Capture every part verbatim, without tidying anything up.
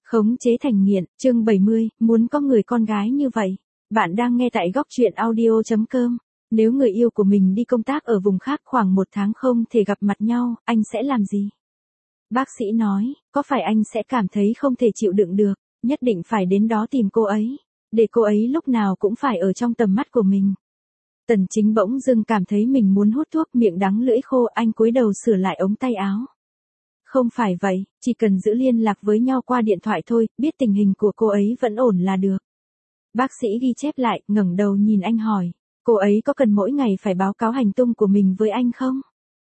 Khống chế thành nghiện, chương bảy mươi, muốn có người con gái như vậy. Bạn đang nghe tại góc truyện audio chấm com. Nếu người yêu của mình đi công tác ở vùng khác khoảng một tháng không thể gặp mặt nhau, anh sẽ làm gì? Bác sĩ nói, có phải anh sẽ cảm thấy không thể chịu đựng được, nhất định phải đến đó tìm cô ấy, để cô ấy lúc nào cũng phải ở trong tầm mắt của mình. Tần Chính bỗng dưng cảm thấy mình muốn hút thuốc, miệng đắng lưỡi khô, anh cúi đầu sửa lại ống tay áo. Không phải vậy, chỉ cần giữ liên lạc với nhau qua điện thoại thôi, biết tình hình của cô ấy vẫn ổn là được. Bác sĩ ghi chép lại, ngẩng đầu nhìn anh hỏi, cô ấy có cần mỗi ngày phải báo cáo hành tung của mình với anh không?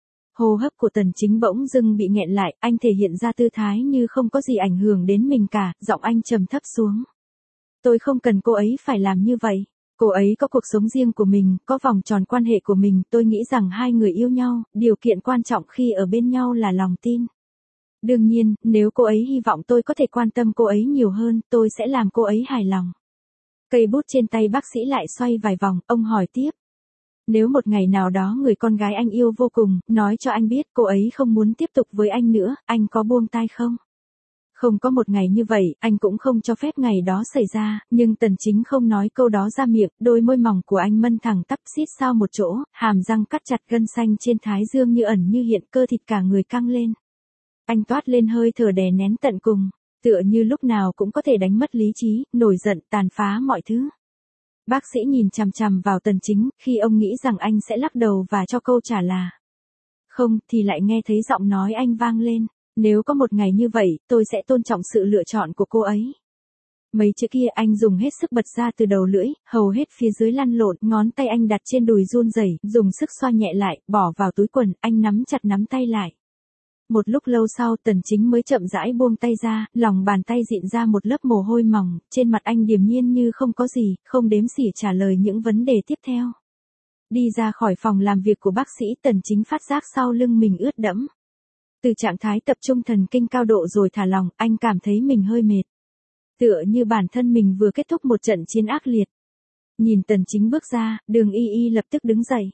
Hô hấp của Tần Chính bỗng dưng bị nghẹn lại, anh thể hiện ra tư thái như không có gì ảnh hưởng đến mình cả, giọng anh trầm thấp xuống. Tôi không cần cô ấy phải làm như vậy. Cô ấy có cuộc sống riêng của mình, có vòng tròn quan hệ của mình, tôi nghĩ rằng hai người yêu nhau, điều kiện quan trọng khi ở bên nhau là lòng tin. Đương nhiên, nếu cô ấy hy vọng tôi có thể quan tâm cô ấy nhiều hơn, tôi sẽ làm cô ấy hài lòng. Cây bút trên tay bác sĩ lại xoay vài vòng, ông hỏi tiếp. Nếu một ngày nào đó người con gái anh yêu vô cùng, nói cho anh biết cô ấy không muốn tiếp tục với anh nữa, anh có buông tay không? Không có một ngày như vậy, anh cũng không cho phép ngày đó xảy ra, nhưng Tần Chính không nói câu đó ra miệng, đôi môi mỏng của anh mân thẳng tắp xít sao một chỗ, hàm răng cắt chặt gân xanh trên thái dương như ẩn như hiện, cơ thịt cả người căng lên. Anh toát lên hơi thở đè nén tận cùng, tựa như lúc nào cũng có thể đánh mất lý trí, nổi giận, tàn phá mọi thứ. Bác sĩ nhìn chằm chằm vào Tần Chính, khi ông nghĩ rằng anh sẽ lắc đầu và cho câu trả là không, thì lại nghe thấy giọng nói anh vang lên. Nếu có một ngày như vậy, tôi sẽ tôn trọng sự lựa chọn của cô ấy. Mấy chữ kia anh dùng hết sức bật ra từ đầu lưỡi, hầu hết phía dưới lăn lộn, ngón tay anh đặt trên đùi run rẩy, dùng sức xoa nhẹ lại, bỏ vào túi quần, anh nắm chặt nắm tay lại. Một lúc lâu sau Tần Chính mới chậm rãi buông tay ra, lòng bàn tay dịn ra một lớp mồ hôi mỏng, trên mặt anh điềm nhiên như không có gì, không đếm xỉa trả lời những vấn đề tiếp theo. Đi ra khỏi phòng làm việc của bác sĩ, Tần Chính phát giác sau lưng mình ướt đẫm. Từ trạng thái tập trung thần kinh cao độ rồi thả lỏng, anh cảm thấy mình hơi mệt. Tựa như bản thân mình vừa kết thúc một trận chiến ác liệt. Nhìn Tần Chính bước ra, Đường Y Y lập tức đứng dậy.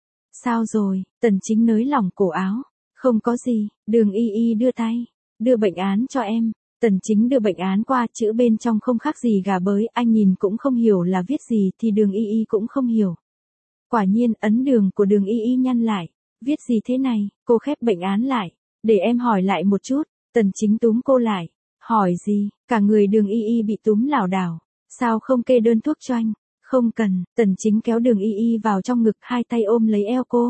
Sao rồi? Tần Chính nới lỏng cổ áo. Không có gì, Đường Y Y đưa tay. Đưa bệnh án cho em. Tần Chính đưa bệnh án qua, chữ bên trong không khác gì gà bới, anh nhìn cũng không hiểu là viết gì thì Đường Y Y cũng không hiểu. Quả nhiên, ấn đường của Đường Y Y nhăn lại. Viết gì thế này? Cô khép bệnh án lại. Để em hỏi lại một chút. Tần Chính túm cô lại. Hỏi gì? Cả người Đường Y Y bị túm lảo đảo. Sao không kê đơn thuốc cho anh? Không cần. Tần Chính kéo Đường Y Y vào trong ngực, hai tay ôm lấy eo cô.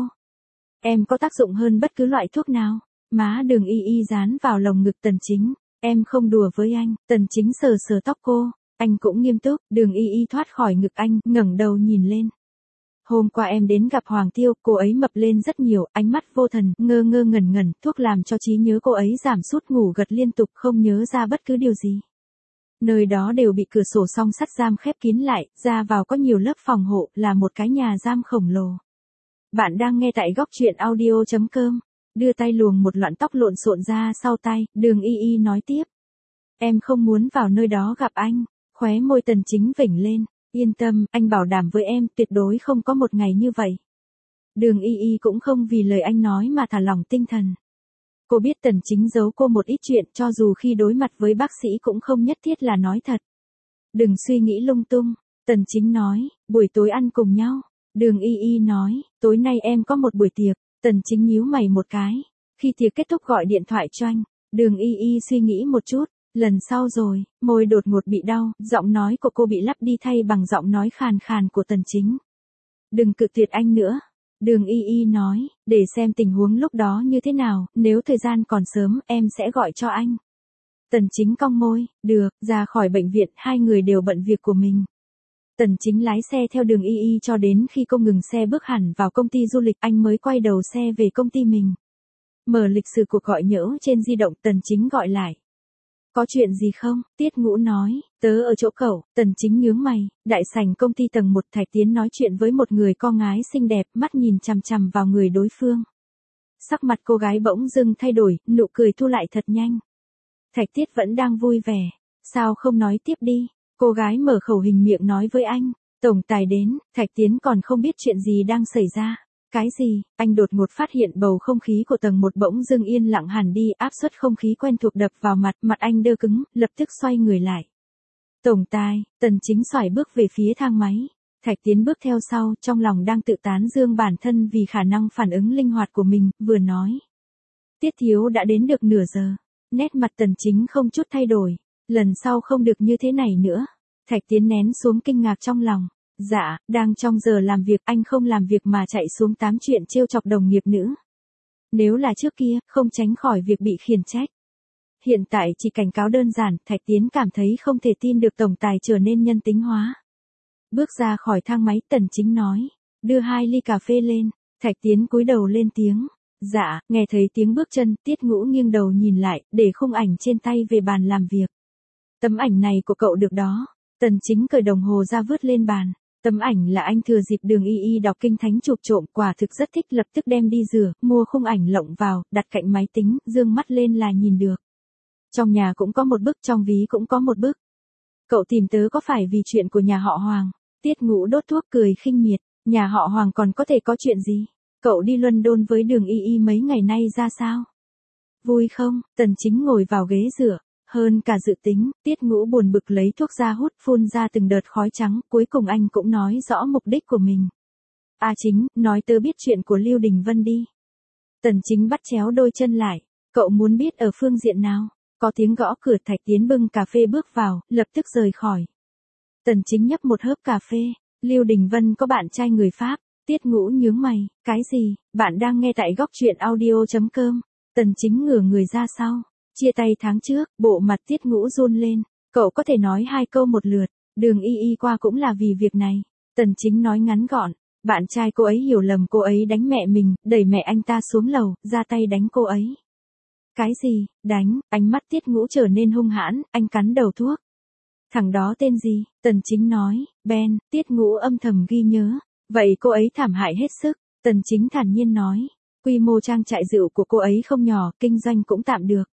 Em có tác dụng hơn bất cứ loại thuốc nào. Má Đường Y Y dán vào lồng ngực Tần Chính. Em không đùa với anh. Tần Chính sờ sờ tóc cô. Anh cũng nghiêm túc. Đường Y Y thoát khỏi ngực anh, ngẩng đầu nhìn lên. Hôm qua em đến gặp Hoàng Tiêu, cô ấy mập lên rất nhiều, ánh mắt vô thần, ngơ ngơ ngẩn ngẩn, thuốc làm cho trí nhớ cô ấy giảm sút, ngủ gật liên tục, không nhớ ra bất cứ điều gì. Nơi đó đều bị cửa sổ song sắt giam khép kín lại, ra vào có nhiều lớp phòng hộ, là một cái nhà giam khổng lồ. Bạn đang nghe tại góc truyện audio chấm com. Đưa tay luồng một loạn tóc lộn xộn ra sau tay, Đường Y Y nói tiếp. Em không muốn vào nơi đó gặp anh. Khóe môi Tần Chính vểnh lên. Yên tâm, anh bảo đảm với em, tuyệt đối không có một ngày như vậy. Đường Y Y cũng không vì lời anh nói mà thả lỏng tinh thần. Cô biết Tần Chính giấu cô một ít chuyện, cho dù khi đối mặt với bác sĩ cũng không nhất thiết là nói thật. Đừng suy nghĩ lung tung. Tần Chính nói, buổi tối ăn cùng nhau. Đường Y Y nói, tối nay em có một buổi tiệc. Tần Chính nhíu mày một cái. Khi tiệc kết thúc gọi điện thoại cho anh. Đường Y Y suy nghĩ một chút. Lần sau rồi, môi đột ngột bị đau, giọng nói của cô bị lắp đi thay bằng giọng nói khàn khàn của Tần Chính. Đừng cự tuyệt anh nữa. Đường Y Y nói, để xem tình huống lúc đó như thế nào, nếu thời gian còn sớm, em sẽ gọi cho anh. Tần Chính cong môi, được, ra khỏi bệnh viện, hai người đều bận việc của mình. Tần Chính lái xe theo Đường Y Y cho đến khi cô ngừng xe bước hẳn vào công ty du lịch, anh mới quay đầu xe về công ty mình. Mở lịch sử cuộc gọi nhỡ trên di động, Tần Chính gọi lại. Có chuyện gì không? Tiết Ngũ nói, tớ ở chỗ cậu. Tần Chính nhướng mày, đại sảnh công ty tầng một, Thạch Tiến nói chuyện với một người con gái xinh đẹp, mắt nhìn chằm chằm vào người đối phương. Sắc mặt cô gái bỗng dưng thay đổi, nụ cười thu lại thật nhanh. Thạch Tiết vẫn đang vui vẻ. Sao không nói tiếp đi? Cô gái mở khẩu hình miệng nói với anh. Tổng tài đến, Thạch Tiến còn không biết chuyện gì đang xảy ra. Cái gì? Anh đột ngột phát hiện bầu không khí của tầng một bỗng dưng yên lặng hẳn đi, áp suất không khí quen thuộc đập vào mặt, mặt anh đơ cứng, lập tức xoay người lại. Tổng tài, Tần Chính xoải bước về phía thang máy. Thạch Tiến bước theo sau, trong lòng đang tự tán dương bản thân vì khả năng phản ứng linh hoạt của mình, vừa nói. Tiết thiếu đã đến được nửa giờ. Nét mặt Tần Chính không chút thay đổi. Lần sau không được như thế này nữa. Thạch Tiến nén xuống kinh ngạc trong lòng. Dạ, đang trong giờ làm việc, anh không làm việc mà chạy xuống tám chuyện trêu chọc đồng nghiệp nữ. Nếu là trước kia, không tránh khỏi việc bị khiển trách. Hiện tại chỉ cảnh cáo đơn giản, Thạch Tiến cảm thấy không thể tin được tổng tài trở nên nhân tính hóa. Bước ra khỏi thang máy, Tần Chính nói, đưa hai ly cà phê lên. Thạch Tiến cúi đầu lên tiếng. Dạ, nghe thấy tiếng bước chân, Tiết Ngũ nghiêng đầu nhìn lại, để khung ảnh trên tay về bàn làm việc. Tấm ảnh này của cậu được đó. Tần Chính cởi đồng hồ ra vứt lên bàn. Tấm ảnh là anh thừa dịp Đường Y Y đọc kinh thánh chụp trộm, quả thực rất thích, lập tức đem đi rửa, mua khung ảnh lộng vào, đặt cạnh máy tính, dương mắt lên là nhìn được. Trong nhà cũng có một bức, trong ví cũng có một bức. Cậu tìm tớ có phải vì chuyện của nhà họ Hoàng? Tiết Ngũ đốt thuốc cười khinh miệt, nhà họ Hoàng còn có thể có chuyện gì? Cậu đi London với Đường Y Y mấy ngày nay ra sao? Vui không? Tần Chính ngồi vào ghế rửa. Hơn cả dự tính, Tiết Ngũ buồn bực lấy thuốc ra hút, phun ra từng đợt khói trắng, cuối cùng anh cũng nói rõ mục đích của mình. À Chính, nói tớ biết chuyện của Lưu Đình Vân đi. Tần Chính bắt chéo đôi chân lại, cậu muốn biết ở phương diện nào? Có tiếng gõ cửa, Thạch Tiến bưng cà phê bước vào, lập tức rời khỏi. Tần Chính nhấp một hớp cà phê, Lưu Đình Vân có bạn trai người Pháp. Tiết Ngũ nhướng mày, cái gì? Bạn đang nghe tại góc truyện audio chấm com. Tần Chính ngửa người ra sau. Chia tay tháng trước, bộ mặt Tiết Ngũ run lên. Cậu có thể nói hai câu một lượt. Đường Y Y qua cũng là vì việc này. Tần Chính nói ngắn gọn. Bạn trai cô ấy hiểu lầm cô ấy đánh mẹ mình, đẩy mẹ anh ta xuống lầu, ra tay đánh cô ấy. Cái gì? Đánh? Ánh mắt Tiết Ngũ trở nên hung hãn, anh cắn đầu thuốc. Thằng đó tên gì? Tần Chính nói. Ben. Tiết Ngũ âm thầm ghi nhớ. Vậy cô ấy thảm hại hết sức. Tần Chính thản nhiên nói. Quy mô trang trại rượu của cô ấy không nhỏ, kinh doanh cũng tạm được.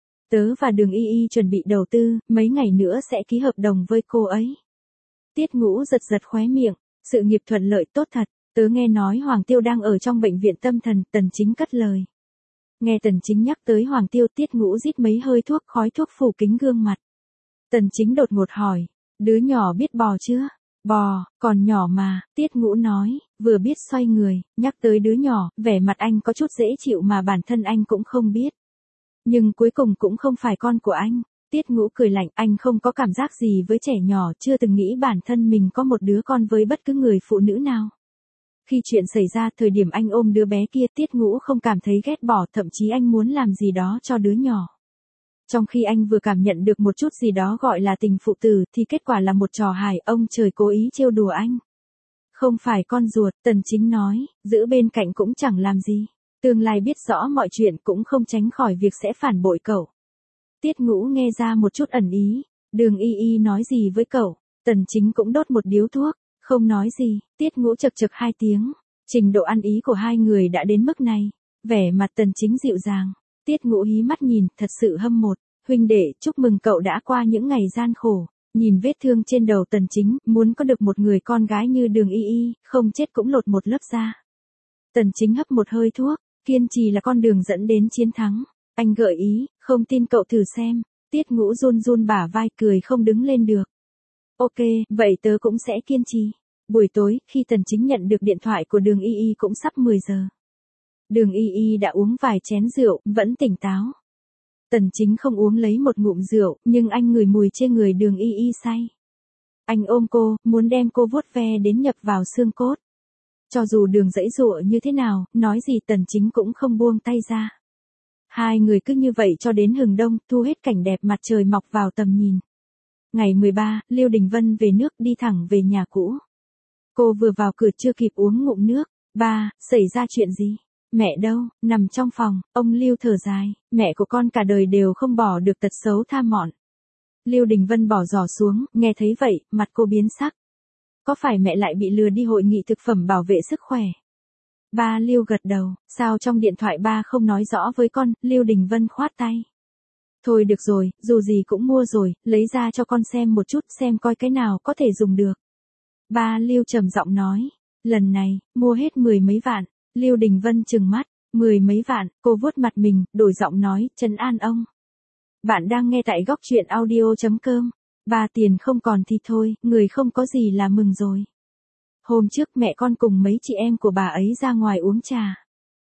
Tớ và Đường Y Y chuẩn bị đầu tư, mấy ngày nữa sẽ ký hợp đồng với cô ấy. Tiết Ngũ giật giật khóe miệng, sự nghiệp thuận lợi tốt thật, tớ nghe nói Hoàng Tiêu đang ở trong bệnh viện tâm thần, Tần Chính cất lời. Nghe Tần Chính nhắc tới Hoàng Tiêu, Tiết Ngũ rít mấy hơi thuốc, khói thuốc phủ kính gương mặt. Tần Chính đột ngột hỏi, đứa nhỏ biết bò chưa? Bò, còn nhỏ mà, Tiết Ngũ nói, vừa biết xoay người, nhắc tới đứa nhỏ, vẻ mặt anh có chút dễ chịu mà bản thân anh cũng không biết. Nhưng cuối cùng cũng không phải con của anh. Tiết Ngũ cười lạnh, anh không có cảm giác gì với trẻ nhỏ, chưa từng nghĩ bản thân mình có một đứa con với bất cứ người phụ nữ nào. Khi chuyện xảy ra, thời điểm anh ôm đứa bé kia, Tiết Ngũ không cảm thấy ghét bỏ, thậm chí anh muốn làm gì đó cho đứa nhỏ. Trong khi anh vừa cảm nhận được một chút gì đó gọi là tình phụ tử, thì kết quả là một trò hài, ông trời cố ý trêu đùa anh. Không phải con ruột, Tần Chính nói, giữ bên cạnh cũng chẳng làm gì. Tương lai biết rõ mọi chuyện cũng không tránh khỏi việc sẽ phản bội cậu. Tiết Ngũ nghe ra một chút ẩn ý. Đường Y Y nói gì với cậu? Tần Chính cũng đốt một điếu thuốc. Không nói gì. Tiết Ngũ chật chật hai tiếng. Trình độ ăn ý của hai người đã đến mức này. Vẻ mặt Tần Chính dịu dàng. Tiết Ngũ hí mắt nhìn, thật sự hâm mộ. Huynh đệ, chúc mừng cậu đã qua những ngày gian khổ. Nhìn vết thương trên đầu Tần Chính, muốn có được một người con gái như Đường Y Y, không chết cũng lột một lớp da. Tần Chính hấp một hơi thuốc. Kiên trì là con đường dẫn đến chiến thắng. Anh gợi ý, không tin cậu thử xem. Tiết Ngũ run run bả vai, cười không đứng lên được. Ok, vậy tớ cũng sẽ kiên trì. Buổi tối, khi Tần Chính nhận được điện thoại của Đường Y Y cũng sắp mười giờ. Đường Y Y đã uống vài chén rượu, vẫn tỉnh táo. Tần Chính không uống lấy một ngụm rượu, nhưng anh ngửi mùi trên người Đường Y Y say. Anh ôm cô, muốn đem cô vuốt ve đến nhập vào xương cốt. Cho dù Đường giãy giụa như thế nào, nói gì Tần Chính cũng không buông tay ra. Hai người cứ như vậy cho đến hừng đông, thu hết cảnh đẹp mặt trời mọc vào tầm nhìn. Ngày mười ba, Lưu Đình Vân về nước, đi thẳng về nhà cũ. Cô vừa vào cửa chưa kịp uống ngụm nước. Ba, xảy ra chuyện gì? Mẹ đâu? Nằm trong phòng, ông Lưu thở dài. Mẹ của con cả đời đều không bỏ được tật xấu tha mọn. Lưu Đình Vân bỏ giỏ xuống, nghe thấy vậy, mặt cô biến sắc. Có phải mẹ lại bị lừa đi hội nghị thực phẩm bảo vệ sức khỏe? Ba Lưu gật đầu, sao trong điện thoại ba không nói rõ với con? Lưu Đình Vân khoát tay. Thôi được rồi, dù gì cũng mua rồi, lấy ra cho con xem một chút, xem coi cái nào có thể dùng được. Ba Lưu trầm giọng nói, lần này, mua hết mười mấy vạn. Lưu Đình Vân trừng mắt, mười mấy vạn, cô vuốt mặt mình, đổi giọng nói, trấn an ông. Bạn đang nghe tại góc truyện audio.com. Ba tiền không còn thì thôi, người không có gì là mừng rồi. Hôm trước mẹ con cùng mấy chị em của bà ấy ra ngoài uống trà.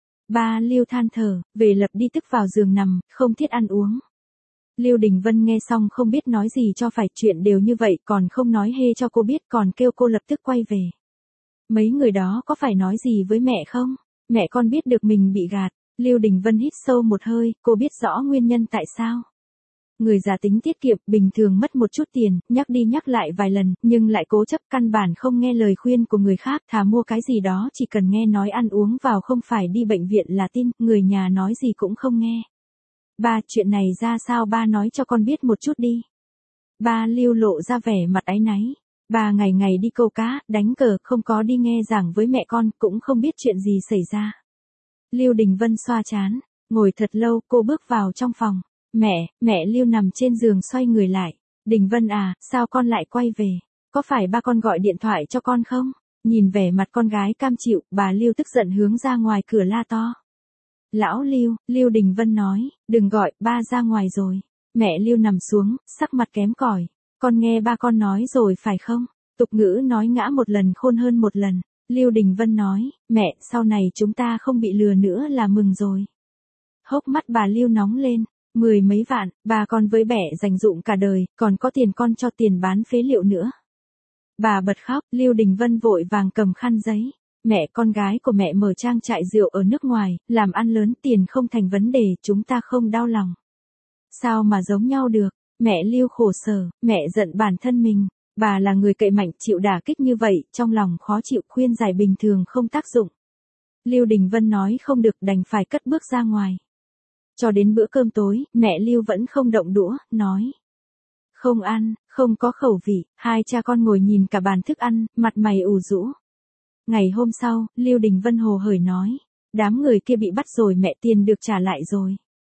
Ba Lưu than thở, về lập đi tức vào giường nằm, không thiết ăn uống. Lưu Đình Vân nghe xong không biết nói gì cho phải, chuyện đều như vậy còn không nói hê cho cô biết, còn kêu cô lập tức quay về. Mấy người đó có phải nói gì với mẹ không? Mẹ con biết được mình bị gạt. Lưu Đình Vân hít sâu một hơi, cô biết rõ nguyên nhân tại sao. Người già tính tiết kiệm, bình thường mất một chút tiền, nhắc đi nhắc lại vài lần, nhưng lại cố chấp căn bản không nghe lời khuyên của người khác, thà mua cái gì đó chỉ cần nghe nói ăn uống vào không phải đi bệnh viện là tin, người nhà nói gì cũng không nghe. Ba, chuyện này ra sao ba nói cho con biết một chút đi. Ba Lưu lộ ra vẻ mặt áy náy. Ba ngày ngày đi câu cá, đánh cờ, không có đi nghe giảng với mẹ con, cũng không biết chuyện gì xảy ra. Lưu Đình Vân xoa trán, ngồi thật lâu, cô bước vào trong phòng. Mẹ, mẹ Lưu nằm trên giường xoay người lại. Đình Vân à, sao con lại quay về? Có phải ba con gọi điện thoại cho con không? Nhìn vẻ mặt con gái cam chịu, bà Lưu tức giận hướng ra ngoài cửa la to. Lão Lưu, Lưu Đình Vân nói, đừng gọi, ba ra ngoài rồi. Mẹ Lưu nằm xuống, sắc mặt kém cỏi. Con nghe ba con nói rồi phải không? Tục ngữ nói ngã một lần khôn hơn một lần. Lưu Đình Vân nói, mẹ, sau này chúng ta không bị lừa nữa là mừng rồi. Hốc mắt bà Lưu nóng lên, mười mấy vạn, bà con với bẻ dành dụm cả đời, còn có tiền con cho tiền bán phế liệu nữa. Bà bật khóc, Lưu Đình Vân vội vàng cầm khăn giấy. Mẹ, con gái của mẹ mở trang trại rượu ở nước ngoài, làm ăn lớn, tiền không thành vấn đề, chúng ta không đau lòng. Sao mà giống nhau được? Mẹ Lưu khổ sở, mẹ giận bản thân mình. Bà là người cậy mạnh, chịu đả kích như vậy, trong lòng khó chịu, khuyên giải bình thường không tác dụng. Lưu Đình Vân nói không được, đành phải cất bước ra ngoài. Cho đến bữa cơm tối, mẹ Lưu vẫn không động đũa, nói. Không ăn, không có khẩu vị. Hai cha con ngồi nhìn cả bàn thức ăn, mặt mày ủ rũ. Ngày hôm sau, Lưu Đình Vân hồ hởi nói. Đám người kia bị bắt rồi, mẹ, tiền được trả lại rồi.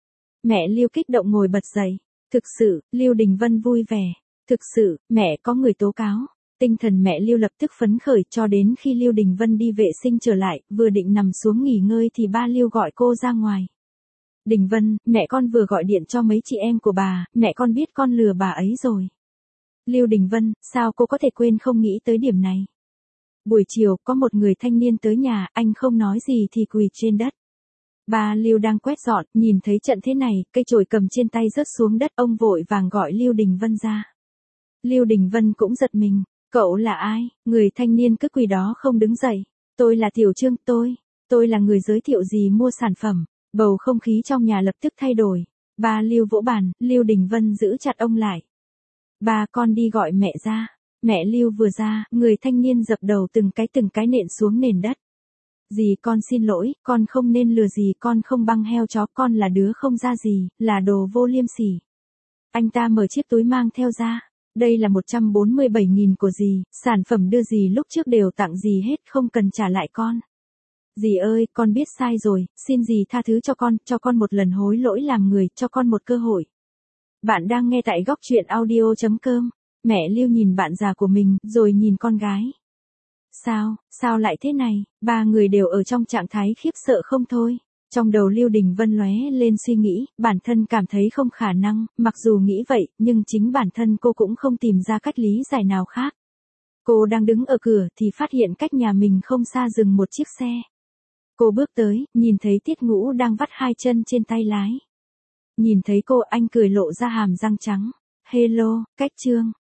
Mẹ Lưu kích động ngồi bật dậy. Thực sự, Lưu Đình Vân vui vẻ. Thực sự, mẹ có người tố cáo. Tinh thần mẹ Lưu lập tức phấn khởi, cho đến khi Lưu Đình Vân đi vệ sinh trở lại, vừa định nằm xuống nghỉ ngơi thì ba Lưu gọi cô ra ngoài. Đình Vân, mẹ con vừa gọi điện cho mấy chị em của bà, mẹ con biết con lừa bà ấy rồi. Lưu Đình Vân, sao cô có thể quên không nghĩ tới điểm này? Buổi chiều, có một người thanh niên tới nhà, anh không nói gì thì quỳ trên đất. Ba Lưu đang quét dọn, nhìn thấy trận thế này, cây chổi cầm trên tay rớt xuống đất, ông vội vàng gọi Lưu Đình Vân ra. Lưu Đình Vân cũng giật mình, cậu là ai? Người thanh niên cứ quỳ đó không đứng dậy. Tôi là Tiểu Trương, tôi, tôi là người giới thiệu gì mua sản phẩm. Bầu không khí trong nhà lập tức thay đổi. Ba Lưu vỗ bàn, Lưu Đình Vân giữ chặt ông lại. Ba, con đi gọi mẹ ra. Mẹ Lưu vừa ra, người thanh niên dập đầu từng cái từng cái nện xuống nền đất. Dì, con xin lỗi, con không nên lừa dì, con không băng heo chó, con là đứa không ra gì, là đồ vô liêm sỉ. Anh ta mở chiếc túi mang theo ra. Đây là một trăm bốn mươi bảy nghìn của dì, sản phẩm đưa dì lúc trước đều tặng dì hết, không cần trả lại con. Dì ơi, con biết sai rồi, xin dì tha thứ cho con, cho con một lần hối lỗi làm người, cho con một cơ hội. Bạn đang nghe tại góc truyện audio.com. Mẹ Lưu nhìn bạn già của mình, rồi nhìn con gái. Sao, sao lại thế này? Ba người đều ở trong trạng thái khiếp sợ không thôi. Trong đầu Lưu Đình Vân lóe lên suy nghĩ, bản thân cảm thấy không khả năng, mặc dù nghĩ vậy, nhưng chính bản thân cô cũng không tìm ra cách lý giải nào khác. Cô đang đứng ở cửa thì phát hiện cách nhà mình không xa dừng một chiếc xe. Cô bước tới, nhìn thấy Tiết Ngũ đang vắt hai chân trên tay lái. Nhìn thấy cô, anh cười lộ ra hàm răng trắng. Hello, Cách Trương.